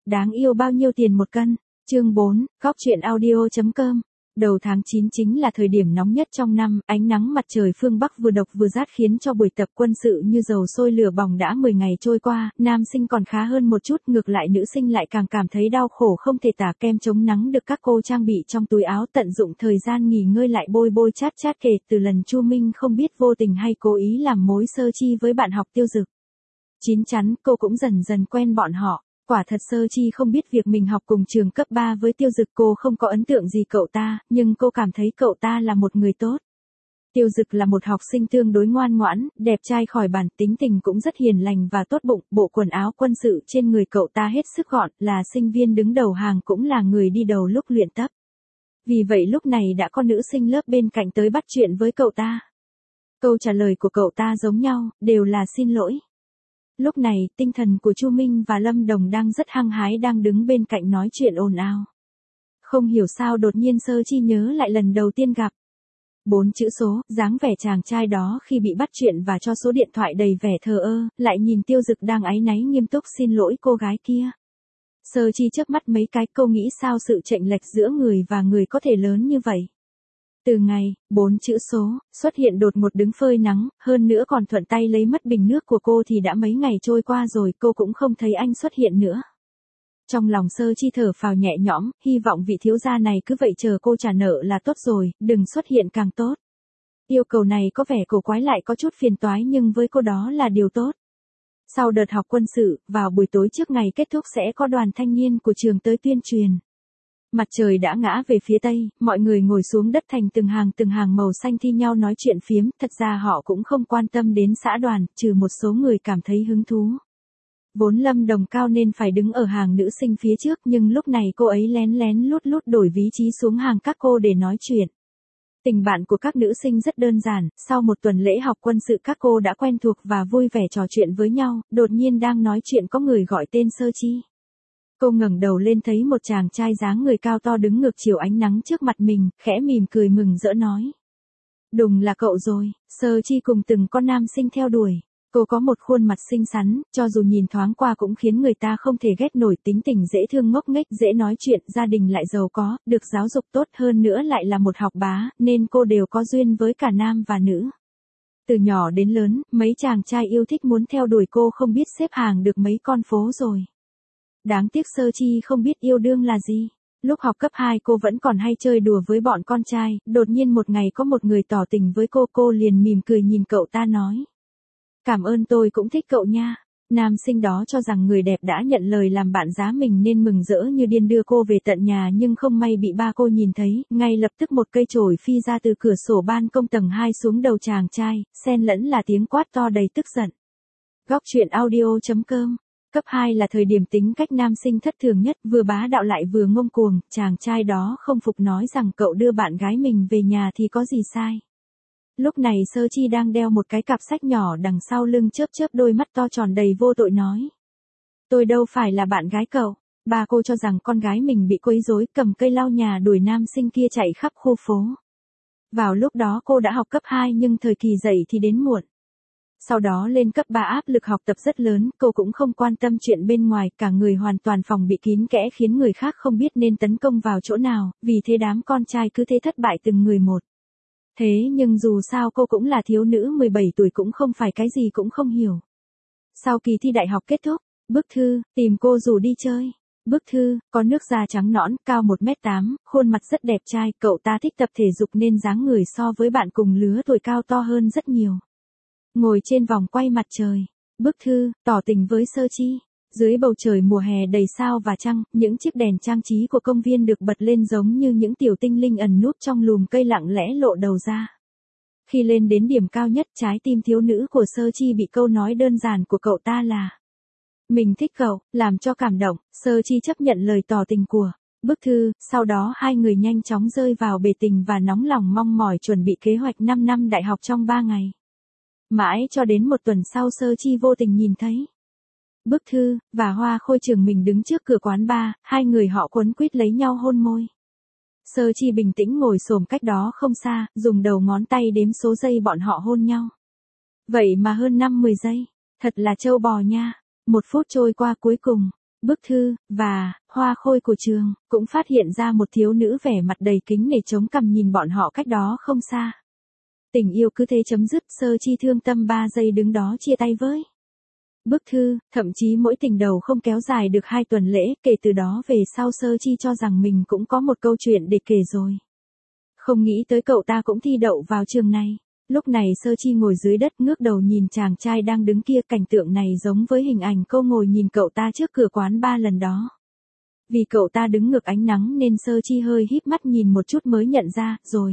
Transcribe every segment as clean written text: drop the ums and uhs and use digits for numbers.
đáng yêu bao nhiêu tiền một cân? Chương 4, góc truyện audio.com. Đầu tháng 9 chính là thời điểm nóng nhất trong năm, ánh nắng mặt trời phương Bắc vừa độc vừa rát khiến cho buổi tập quân sự như dầu sôi lửa bỏng đã 10 ngày trôi qua, nam sinh còn khá hơn một chút, ngược lại nữ sinh lại càng cảm thấy đau khổ không thể tả. Kem chống nắng được các cô trang bị trong túi áo, tận dụng thời gian nghỉ ngơi lại bôi bôi chát chát. Kể từ lần Chu Minh không biết vô tình hay cố ý làm mối Sơ Chi với bạn học Tiêu Dực. Chín chắn cô cũng dần dần quen bọn họ. Quả thật Sơ Chi không biết việc mình học cùng trường cấp 3 với Tiêu Dực, cô không có ấn tượng gì cậu ta, nhưng cô cảm thấy cậu ta là một người tốt. Tiêu Dực là một học sinh tương đối ngoan ngoãn, đẹp trai khỏi bàn, tính tình cũng rất hiền lành và tốt bụng, bộ quần áo quân sự trên người cậu ta hết sức gọn, là sinh viên đứng đầu hàng cũng là người đi đầu lúc luyện tập. Vì vậy lúc này đã có nữ sinh lớp bên cạnh tới bắt chuyện với cậu ta. Câu trả lời của cậu ta giống nhau, đều là xin lỗi. Lúc này, tinh thần của Chu Minh và Lâm Đồng đang rất hăng hái, đang đứng bên cạnh nói chuyện ồn ào. Không hiểu sao đột nhiên Sơ Chi nhớ lại lần đầu tiên gặp. 4 chữ số, dáng vẻ chàng trai đó khi bị bắt chuyện và cho số điện thoại đầy vẻ thờ ơ, lại nhìn Tiêu Dực đang áy náy nghiêm túc xin lỗi cô gái kia. Sơ Chi chớp mắt mấy cái, cô nghĩ sao sự chênh lệch giữa người và người có thể lớn như vậy. Từ ngày 4 chữ số xuất hiện đột ngột đứng phơi nắng, hơn nữa còn thuận tay lấy mất bình nước của cô thì đã mấy ngày trôi qua rồi, cô cũng không thấy anh xuất hiện nữa. Trong lòng Sơ Chi thở phào nhẹ nhõm, hy vọng vị thiếu gia này cứ vậy chờ cô trả nợ là tốt rồi, đừng xuất hiện càng tốt. Yêu cầu này có vẻ cổ quái lại có chút phiền toái, nhưng với cô đó là điều tốt. Sau đợt học quân sự, vào buổi tối trước ngày kết thúc sẽ có đoàn thanh niên của trường tới tuyên truyền. Mặt trời đã ngã về phía tây, mọi người ngồi xuống đất thành từng hàng màu xanh thi nhau nói chuyện phiếm, thật ra họ cũng không quan tâm đến xã đoàn, trừ một số người cảm thấy hứng thú. Vốn Lâm Đồng cao nên phải đứng ở hàng nữ sinh phía trước, nhưng lúc này cô ấy lén lén lút lút đổi vị trí xuống hàng các cô để nói chuyện. Tình bạn của các nữ sinh rất đơn giản, sau một tuần lễ học quân sự các cô đã quen thuộc và vui vẻ trò chuyện với nhau, đột nhiên đang nói chuyện có người gọi tên Sơ Chi. Cô ngẩng đầu lên thấy một chàng trai dáng người cao to đứng ngược chiều ánh nắng trước mặt mình, khẽ mỉm cười mừng rỡ nói. Đùng là cậu rồi. Sơ Chi cùng từng con nam sinh theo đuổi. Cô có một khuôn mặt xinh xắn, cho dù nhìn thoáng qua cũng khiến người ta không thể ghét nổi, tính tình dễ thương ngốc nghếch, dễ nói chuyện, gia đình lại giàu có, được giáo dục tốt, hơn nữa lại là một học bá, nên cô đều có duyên với cả nam và nữ. Từ nhỏ đến lớn, mấy chàng trai yêu thích muốn theo đuổi cô không biết xếp hàng được mấy con phố rồi. Đáng tiếc Sơ Chi không biết yêu đương là gì. Lúc học cấp 2 cô vẫn còn hay chơi đùa với bọn con trai, đột nhiên một ngày có một người tỏ tình với cô liền mỉm cười nhìn cậu ta nói. Cảm ơn, tôi cũng thích cậu nha. Nam sinh đó cho rằng người đẹp đã nhận lời làm bạn giá mình nên mừng rỡ như điên đưa cô về tận nhà, nhưng không may bị ba cô nhìn thấy, ngay lập tức một cây chổi phi ra từ cửa sổ ban công tầng 2 xuống đầu chàng trai, xen lẫn là tiếng quát to đầy tức giận. Góc truyện audio.com. Cấp 2 là thời điểm tính cách nam sinh thất thường nhất, vừa bá đạo lại vừa ngông cuồng, chàng trai đó không phục nói rằng cậu đưa bạn gái mình về nhà thì có gì sai. Lúc này Sơ Chi đang đeo một cái cặp sách nhỏ đằng sau lưng, chớp chớp đôi mắt to tròn đầy vô tội nói. Tôi đâu phải là bạn gái cậu. Bà cô cho rằng con gái mình bị quấy rối, cầm cây lau nhà đuổi nam sinh kia chạy khắp khu phố. Vào lúc đó cô đã học cấp 2 nhưng thời kỳ dậy thì đến muộn. Sau đó lên cấp 3 áp lực học tập rất lớn, cô cũng không quan tâm chuyện bên ngoài, cả người hoàn toàn phòng bị kín kẽ khiến người khác không biết nên tấn công vào chỗ nào, vì thế đám con trai cứ thế thất bại từng người một. Thế nhưng dù sao cô cũng là thiếu nữ 17 tuổi, cũng không phải cái gì cũng không hiểu. Sau kỳ thi đại học kết thúc, Bức Thư tìm cô rủ đi chơi. Bức Thư có nước da trắng nõn, cao 1m8, khuôn mặt rất đẹp trai, cậu ta thích tập thể dục nên dáng người so với bạn cùng lứa tuổi cao to hơn rất nhiều. Ngồi trên vòng quay mặt trời, Bức Thư tỏ tình với Sơ Chi. Dưới bầu trời mùa hè đầy sao và trăng, những chiếc đèn trang trí của công viên được bật lên giống như những tiểu tinh linh ẩn núp trong lùm cây lặng lẽ lộ đầu ra. Khi lên đến điểm cao nhất, trái tim thiếu nữ của Sơ Chi bị câu nói đơn giản của cậu ta là mình thích cậu, làm cho cảm động. Sơ Chi chấp nhận lời tỏ tình của Bức Thư, sau đó hai người nhanh chóng rơi vào bể tình và nóng lòng mong mỏi chuẩn bị kế hoạch 5 năm đại học trong 3 ngày. Mãi cho đến một tuần sau Sơ Chi vô tình nhìn thấy Bức Thư và Hoa Khôi Trường mình đứng trước cửa quán bar, hai người họ quấn quýt lấy nhau hôn môi. Sơ Chi bình tĩnh ngồi xổm cách đó không xa, dùng đầu ngón tay đếm số giây bọn họ hôn nhau. Vậy mà hơn 5-10 giây, thật là trâu bò nha. 1 phút trôi qua, cuối cùng bức thư, và hoa khôi của trường, cũng phát hiện ra một thiếu nữ vẻ mặt đầy kính nể chống cằm nhìn bọn họ cách đó không xa. Tình yêu cứ thế chấm dứt, Sơ Chi thương tâm 3 giây đứng đó chia tay với bức thư, thậm chí mỗi tình đầu không kéo dài được 2 tuần lễ, kể từ đó về sau Sơ Chi cho rằng mình cũng có một câu chuyện để kể rồi. Không nghĩ tới cậu ta cũng thi đậu vào trường này. Lúc này Sơ Chi ngồi dưới đất ngước đầu nhìn chàng trai đang đứng kia, cảnh tượng này giống với hình ảnh cô ngồi nhìn cậu ta trước cửa quán ba lần đó. Vì cậu ta đứng ngược ánh nắng nên Sơ Chi hơi híp mắt nhìn một chút mới nhận ra, rồi.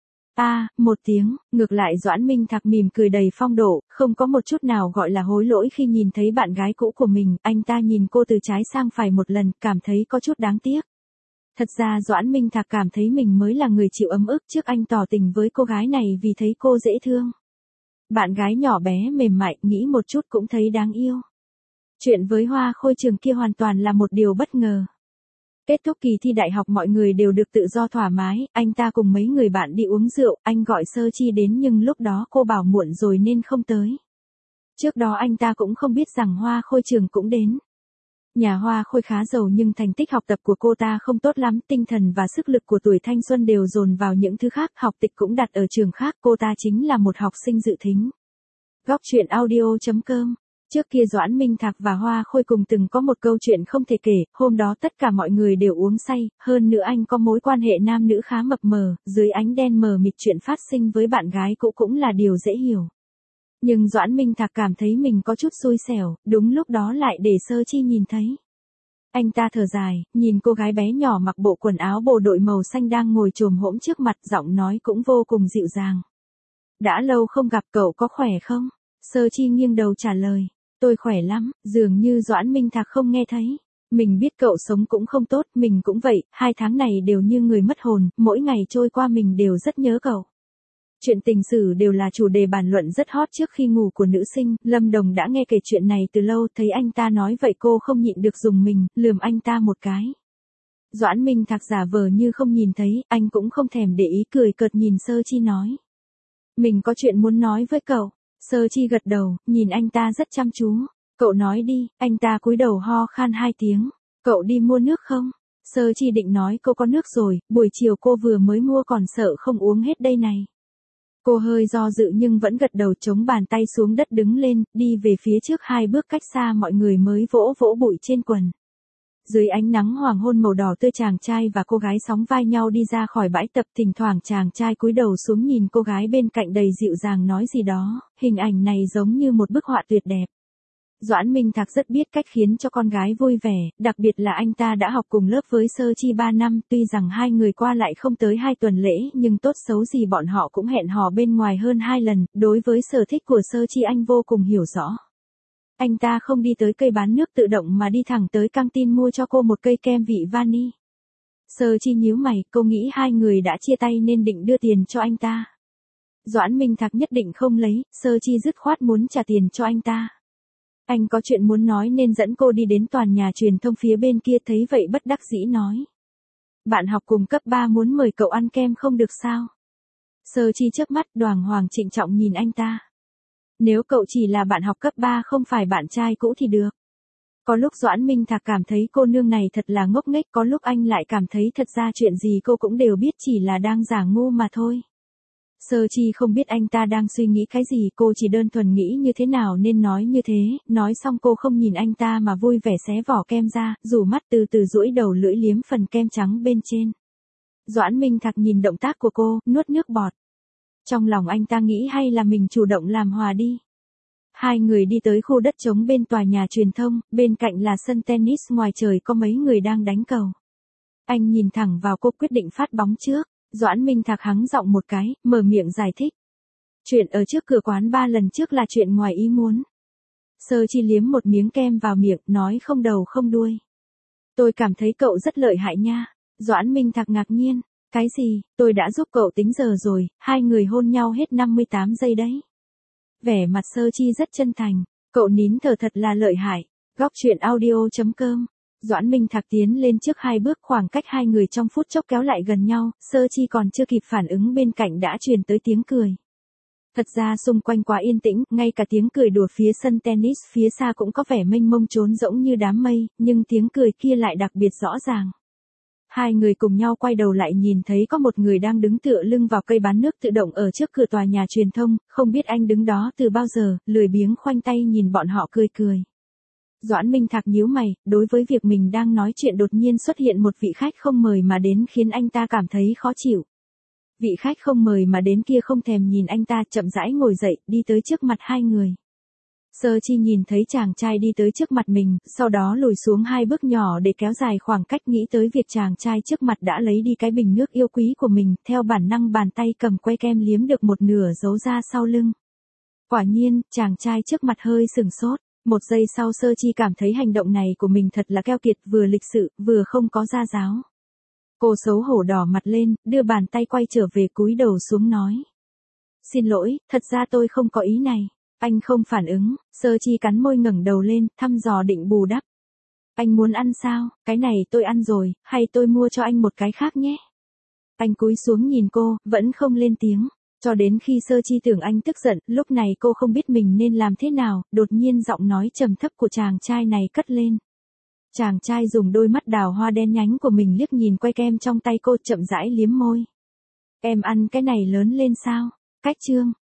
Một tiếng, ngược lại Doãn Minh Thạc mỉm cười đầy phong độ, không có một chút nào gọi là hối lỗi khi nhìn thấy bạn gái cũ của mình, anh ta nhìn cô từ trái sang phải một lần, cảm thấy có chút đáng tiếc. Thật ra Doãn Minh Thạc cảm thấy mình mới là người chịu ấm ức trước anh tỏ tình với cô gái này vì thấy cô dễ thương. Bạn gái nhỏ bé mềm mại, nghĩ một chút cũng thấy đáng yêu. Chuyện với hoa khôi trường kia hoàn toàn là một điều bất ngờ. Kết thúc kỳ thi đại học mọi người đều được tự do thoải mái, anh ta cùng mấy người bạn đi uống rượu, anh gọi Sơ Chi đến nhưng lúc đó cô bảo muộn rồi nên không tới. Trước đó anh ta cũng không biết rằng hoa khôi trường cũng đến. Nhà hoa khôi khá giàu nhưng thành tích học tập của cô ta không tốt lắm, tinh thần và sức lực của tuổi thanh xuân đều dồn vào những thứ khác, học tịch cũng đặt ở trường khác, cô ta chính là một học sinh dự thính. Góc truyện audio.com. Trước kia Doãn Minh Thạc và Hoa Khôi cùng từng có một câu chuyện không thể kể, hôm đó tất cả mọi người đều uống say, hơn nữa anh có mối quan hệ nam nữ khá mập mờ, dưới ánh đen mờ mịt chuyện phát sinh với bạn gái cũ cũng là điều dễ hiểu. Nhưng Doãn Minh Thạc cảm thấy mình có chút xui xẻo, đúng lúc đó lại để Sơ Chi nhìn thấy. Anh ta thở dài, nhìn cô gái bé nhỏ mặc bộ quần áo bộ đội màu xanh đang ngồi chồm hổm trước mặt, giọng nói cũng vô cùng dịu dàng. Đã lâu không gặp, cậu có khỏe không? Sơ Chi nghiêng đầu trả lời. Tôi khỏe lắm, dường như Doãn Minh Thạc không nghe thấy. Mình biết cậu sống cũng không tốt, mình cũng vậy, 2 tháng này đều như người mất hồn, mỗi ngày trôi qua mình đều rất nhớ cậu. Chuyện tình sử đều là chủ đề bàn luận rất hot trước khi ngủ của nữ sinh, Lâm Đồng đã nghe kể chuyện này từ lâu, thấy anh ta nói vậy cô không nhịn được dùng mình, lườm anh ta một cái. Doãn Minh Thạc giả vờ như không nhìn thấy, anh cũng không thèm để ý, cười cợt nhìn Sơ Chi nói. Mình có chuyện muốn nói với cậu. Sơ Chi gật đầu, nhìn anh ta rất chăm chú. Cậu nói đi, anh ta cúi đầu ho khan 2 tiếng. Cậu đi mua nước không? Sơ Chi định nói cô có nước rồi, buổi chiều cô vừa mới mua còn sợ không uống hết đây này. Cô hơi do dự nhưng vẫn gật đầu, chống bàn tay xuống đất đứng lên, đi về phía trước 2 bước cách xa mọi người mới vỗ vỗ bụi trên quần. Dưới ánh nắng hoàng hôn màu đỏ tươi, chàng trai và cô gái sóng vai nhau đi ra khỏi bãi tập, thỉnh thoảng chàng trai cúi đầu xuống nhìn cô gái bên cạnh đầy dịu dàng nói gì đó, hình ảnh này giống như một bức họa tuyệt đẹp. Doãn Minh Thạc rất biết cách khiến cho con gái vui vẻ, đặc biệt là anh ta đã học cùng lớp với Sơ Chi 3 năm, tuy rằng 2 người qua lại không tới 2 tuần lễ, nhưng tốt xấu gì bọn họ cũng hẹn hò bên ngoài hơn 2 lần, đối với sở thích của Sơ Chi anh vô cùng hiểu rõ. Anh ta không đi tới cây bán nước tự động mà đi thẳng tới căng tin mua cho cô một cây kem vị vani. Sơ Chi nhíu mày, cô nghĩ 2 người đã chia tay nên định đưa tiền cho anh ta. Doãn Minh Thạc nhất định không lấy, Sơ Chi dứt khoát muốn trả tiền cho anh ta. Anh có chuyện muốn nói nên dẫn cô đi đến tòa nhà truyền thông phía bên kia, thấy vậy bất đắc dĩ nói. Bạn học cùng cấp 3 muốn mời cậu ăn kem không được sao? Sơ Chi chớp mắt đoàng hoàng trịnh trọng nhìn anh ta. Nếu cậu chỉ là bạn học cấp 3 không phải bạn trai cũ thì được. Có lúc Doãn Minh Thạc cảm thấy cô nương này thật là ngốc nghếch, có lúc anh lại cảm thấy thật ra chuyện gì cô cũng đều biết, chỉ là đang giả ngu mà thôi. Sơ Chi không biết anh ta đang suy nghĩ cái gì, cô chỉ đơn thuần nghĩ như thế nào nên nói như thế, nói xong cô không nhìn anh ta mà vui vẻ xé vỏ kem ra, rủ mắt từ từ duỗi đầu lưỡi liếm phần kem trắng bên trên. Doãn Minh Thạc nhìn động tác của cô, nuốt nước bọt. Trong lòng anh ta nghĩ hay là mình chủ động làm hòa đi. 2 người đi tới khu đất trống bên tòa nhà truyền thông, bên cạnh là sân tennis, ngoài trời có mấy người đang đánh cầu. Anh nhìn thẳng vào cô, quyết định phát bóng trước. Doãn Minh Thạc hắng giọng một cái, mở miệng giải thích. Chuyện ở trước cửa quán 3 lần trước là chuyện ngoài ý muốn. Sơ Chi liếm một miếng kem vào miệng, nói không đầu không đuôi. Tôi cảm thấy cậu rất lợi hại nha. Doãn Minh Thạc ngạc nhiên. Cái gì, tôi đã giúp cậu tính giờ rồi, 2 người hôn nhau hết 58 giây đấy. Vẻ mặt Sơ Chi rất chân thành. Cậu nín thở thật là lợi hại. Góc truyện audio.com. Doãn Minh Thạc tiến lên trước 2 bước, khoảng cách 2 người trong phút chốc kéo lại gần nhau, Sơ Chi còn chưa kịp phản ứng bên cạnh đã truyền tới tiếng cười. Thật ra xung quanh quá yên tĩnh, ngay cả tiếng cười đùa phía sân tennis phía xa cũng có vẻ mênh mông trốn rỗng như đám mây, nhưng tiếng cười kia lại đặc biệt rõ ràng. Hai người cùng nhau quay đầu lại nhìn thấy có một người đang đứng tựa lưng vào cây bán nước tự động ở trước cửa tòa nhà truyền thông, không biết anh đứng đó từ bao giờ, lười biếng khoanh tay nhìn bọn họ cười cười. Doãn Minh Thạc nhíu mày, đối với việc mình đang nói chuyện đột nhiên xuất hiện một vị khách không mời mà đến khiến anh ta cảm thấy khó chịu. Vị khách không mời mà đến kia không thèm nhìn anh ta, chậm rãi ngồi dậy, đi tới trước mặt hai người. Sơ Chi nhìn thấy chàng trai đi tới trước mặt mình, sau đó lùi xuống 2 bước nhỏ để kéo dài khoảng cách, nghĩ tới việc chàng trai trước mặt đã lấy đi cái bình nước yêu quý của mình, theo bản năng bàn tay cầm que kem liếm được một nửa giấu ra sau lưng. Quả nhiên, chàng trai trước mặt hơi sừng sốt. Một giây sau Sơ Chi cảm thấy hành động này của mình thật là keo kiệt, vừa lịch sự, vừa không có gia giáo. Cô xấu hổ đỏ mặt lên, đưa bàn tay quay trở về cúi đầu xuống nói. Xin lỗi, thật ra tôi không có ý này. Anh không phản ứng, Sơ Chi cắn môi ngẩng đầu lên, thăm dò định bù đắp. Anh muốn ăn sao, cái này tôi ăn rồi, hay tôi mua cho anh một cái khác nhé. Anh cúi xuống nhìn cô, vẫn không lên tiếng. Cho đến khi Sơ Chi tưởng anh tức giận, lúc này cô không biết mình nên làm thế nào, đột nhiên giọng nói trầm thấp của chàng trai này cất lên. Chàng trai dùng đôi mắt đào hoa đen nhánh của mình liếc nhìn que kem trong tay cô, chậm rãi liếm môi. Em ăn cái này lớn lên sao? Cách chương.